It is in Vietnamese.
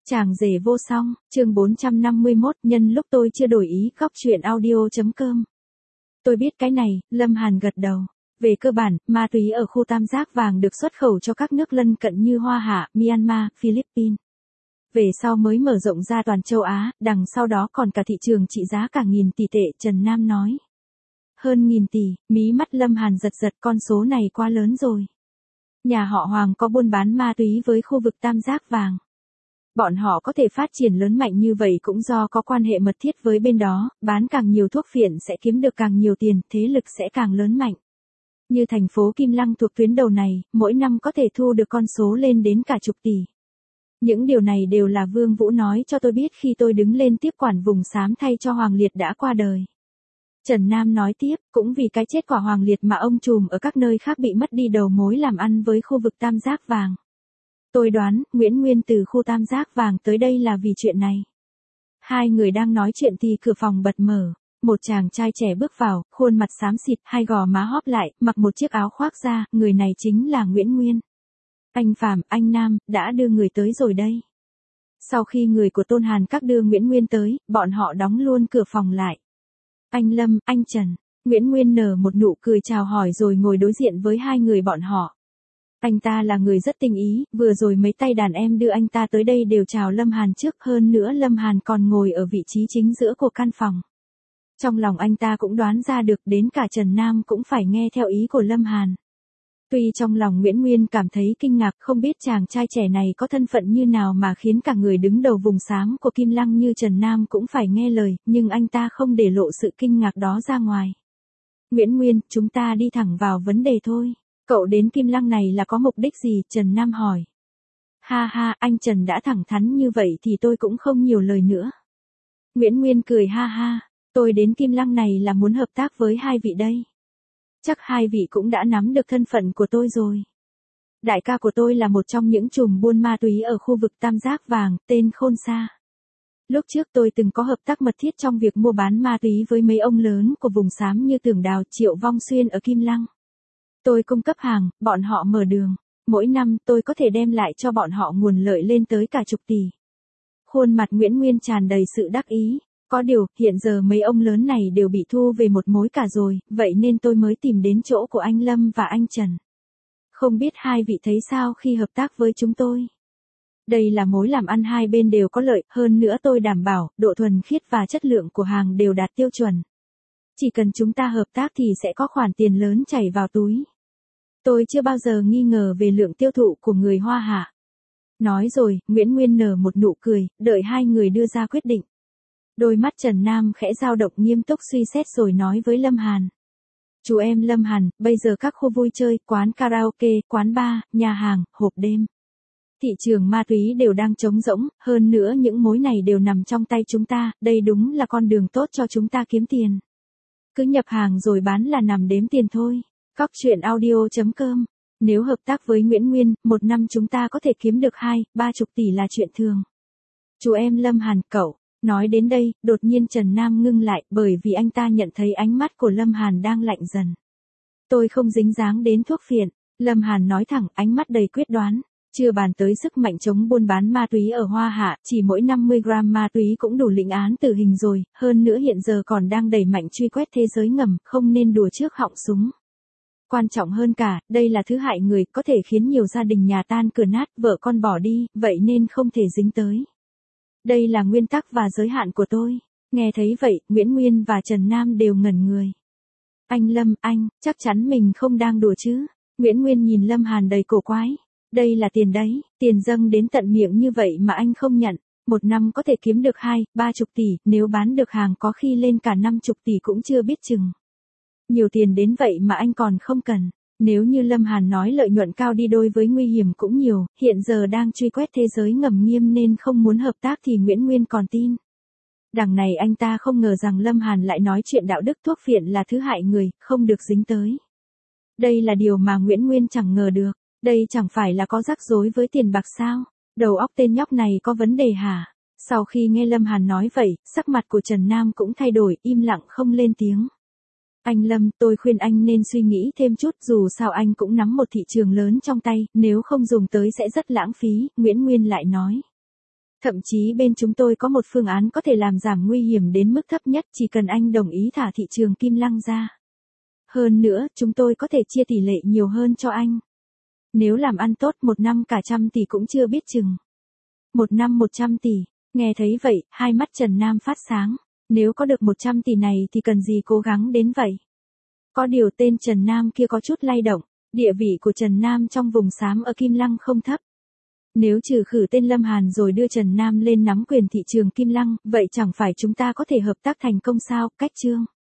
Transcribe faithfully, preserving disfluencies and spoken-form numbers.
Chàng rể vô song, chương bốn trăm năm mươi mốt, nhân lúc tôi chưa đổi ý, góc chuyện audio.com. Tôi biết cái này, Lâm Hàn gật đầu. Về cơ bản, ma túy ở khu tam giác vàng được xuất khẩu cho các nước lân cận như Hoa Hạ, Myanmar, Philippines. Về sau mới mở rộng ra toàn châu Á, đằng sau đó còn cả thị trường trị giá cả nghìn tỷ tệ, Trần Nam nói. Hơn nghìn tỷ, mí mắt Lâm Hàn giật giật, con số này quá lớn rồi. Nhà họ Hoàng có buôn bán ma túy với khu vực tam giác vàng. Bọn họ có thể phát triển lớn mạnh như vậy cũng do có quan hệ mật thiết với bên đó, bán càng nhiều thuốc phiện sẽ kiếm được càng nhiều tiền, thế lực sẽ càng lớn mạnh. Như thành phố Kim Lăng thuộc tuyến đầu này, mỗi năm có thể thu được con số lên đến cả chục tỷ. Những điều này đều là Vương Vũ nói cho tôi biết khi tôi đứng lên tiếp quản vùng xám thay cho Hoàng Liệt đã qua đời. Trần Nam nói tiếp, cũng vì cái chết của Hoàng Liệt mà ông trùm ở các nơi khác bị mất đi đầu mối làm ăn với khu vực tam giác vàng. Tôi đoán, Nguyễn Nguyên từ khu tam giác vàng tới đây là vì chuyện này. Hai người đang nói chuyện thì cửa phòng bật mở. Một chàng trai trẻ bước vào, khuôn mặt xám xịt, hai gò má hóp lại, mặc một chiếc áo khoác da, người này chính là Nguyễn Nguyên. Anh Phạm, anh Nam, đã đưa người tới rồi đây. Sau khi người của Tôn Hàn Các đưa Nguyễn Nguyên tới, bọn họ đóng luôn cửa phòng lại. Anh Lâm, anh Trần, Nguyễn Nguyên nở một nụ cười chào hỏi rồi ngồi đối diện với hai người bọn họ. Anh ta là người rất tinh ý, vừa rồi mấy tay đàn em đưa anh ta tới đây đều chào Lâm Hàn trước, hơn nữa Lâm Hàn còn ngồi ở vị trí chính giữa của căn phòng. Trong lòng anh ta cũng đoán ra được, đến cả Trần Nam cũng phải nghe theo ý của Lâm Hàn. Tuy trong lòng Nguyễn Nguyên cảm thấy kinh ngạc, không biết chàng trai trẻ này có thân phận như nào mà khiến cả người đứng đầu vùng xám của Kim Lăng như Trần Nam cũng phải nghe lời, nhưng anh ta không để lộ sự kinh ngạc đó ra ngoài. Nguyễn Nguyên, chúng ta đi thẳng vào vấn đề thôi. Cậu đến Kim Lăng này là có mục đích gì? Trần Nam hỏi. Ha ha, anh Trần đã thẳng thắn như vậy thì tôi cũng không nhiều lời nữa. Nguyễn Nguyên cười ha ha, tôi đến Kim Lăng này là muốn hợp tác với hai vị đây. Chắc hai vị cũng đã nắm được thân phận của tôi rồi. Đại ca của tôi là một trong những trùm buôn ma túy ở khu vực tam giác vàng, tên Khôn Sa. Lúc trước tôi từng có hợp tác mật thiết trong việc mua bán ma túy với mấy ông lớn của vùng xám như Tưởng Đào, Triệu Vong Xuyên ở Kim Lăng. Tôi cung cấp hàng, bọn họ mở đường. Mỗi năm tôi có thể đem lại cho bọn họ nguồn lợi lên tới cả chục tỷ. Khuôn mặt Nguyễn Nguyên tràn đầy sự đắc ý. Có điều, hiện giờ mấy ông lớn này đều bị thu về một mối cả rồi, vậy nên tôi mới tìm đến chỗ của anh Lâm và anh Trần. Không biết hai vị thấy sao khi hợp tác với chúng tôi? Đây là mối làm ăn hai bên đều có lợi, hơn nữa tôi đảm bảo, độ thuần khiết và chất lượng của hàng đều đạt tiêu chuẩn. Chỉ cần chúng ta hợp tác thì sẽ có khoản tiền lớn chảy vào túi. Tôi chưa bao giờ nghi ngờ về lượng tiêu thụ của người Hoa Hạ. Nói rồi, Nguyễn Nguyên nở một nụ cười, đợi hai người đưa ra quyết định. Đôi mắt Trần Nam khẽ dao động nghiêm túc suy xét rồi nói với Lâm Hàn. Chú em Lâm Hàn, bây giờ các khu vui chơi, quán karaoke, quán bar, nhà hàng, hộp đêm. Thị trường ma túy đều đang trống rỗng, hơn nữa những mối này đều nằm trong tay chúng ta, đây đúng là con đường tốt cho chúng ta kiếm tiền. Cứ nhập hàng rồi bán là nằm đếm tiền thôi. Góc chuyện audio.com. Nếu hợp tác với Nguyễn Nguyên, một năm chúng ta có thể kiếm được hai, ba chục tỷ là chuyện thường. Chú em Lâm Hàn, cậu. Nói đến đây, đột nhiên Trần Nam ngưng lại, bởi vì anh ta nhận thấy ánh mắt của Lâm Hàn đang lạnh dần. Tôi không dính dáng đến thuốc phiện. Lâm Hàn nói thẳng, ánh mắt đầy quyết đoán. Chưa bàn tới sức mạnh chống buôn bán ma túy ở Hoa Hạ, chỉ mỗi năm mươi gram ma túy cũng đủ lĩnh án tử hình rồi, hơn nữa hiện giờ còn đang đẩy mạnh truy quét thế giới ngầm, không nên đùa trước họng súng. Quan trọng hơn cả, đây là thứ hại người, có thể khiến nhiều gia đình nhà tan cửa nát, vợ con bỏ đi, vậy nên không thể dính tới. Đây là nguyên tắc và giới hạn của tôi. Nghe thấy vậy, Nguyễn Nguyên và Trần Nam đều ngẩn người. Anh Lâm, anh, chắc chắn mình không đang đùa chứ? Nguyễn Nguyên nhìn Lâm Hàn đầy cổ quái. Đây là tiền đấy, tiền dâng đến tận miệng như vậy mà anh không nhận. Một năm có thể kiếm được hai, ba chục tỷ, nếu bán được hàng có khi lên cả năm chục tỷ cũng chưa biết chừng. Nhiều tiền đến vậy mà anh còn không cần. Nếu như Lâm Hàn nói lợi nhuận cao đi đôi với nguy hiểm cũng nhiều, hiện giờ đang truy quét thế giới ngầm nghiêm nên không muốn hợp tác thì Nguyễn Nguyên còn tin. Đằng này anh ta không ngờ rằng Lâm Hàn lại nói chuyện đạo đức thuốc phiện là thứ hại người, không được dính tới. Đây là điều mà Nguyễn Nguyên chẳng ngờ được, đây chẳng phải là có rắc rối với tiền bạc sao? Đầu óc tên nhóc này có vấn đề hả? Sau khi nghe Lâm Hàn nói vậy, sắc mặt của Trần Nam cũng thay đổi, im lặng không lên tiếng. Anh Lâm, tôi khuyên anh nên suy nghĩ thêm chút, dù sao anh cũng nắm một thị trường lớn trong tay, nếu không dùng tới sẽ rất lãng phí, Nguyễn Nguyên lại nói. Thậm chí bên chúng tôi có một phương án có thể làm giảm nguy hiểm đến mức thấp nhất chỉ cần anh đồng ý thả thị trường Kim Lăng ra. Hơn nữa, chúng tôi có thể chia tỷ lệ nhiều hơn cho anh. Nếu làm ăn tốt một năm cả trăm tỷ cũng chưa biết chừng. Một năm một trăm tỷ, nghe thấy vậy, hai mắt Trần Nam phát sáng. Nếu có được một trăm tỷ này thì cần gì cố gắng đến vậy? Có điều tên Trần Nam kia có chút lay động, địa vị của Trần Nam trong vùng xám ở Kim Lăng không thấp. Nếu trừ khử tên Lâm Hàn rồi đưa Trần Nam lên nắm quyền thị trường Kim Lăng, vậy chẳng phải chúng ta có thể hợp tác thành công sao, Cách Trương?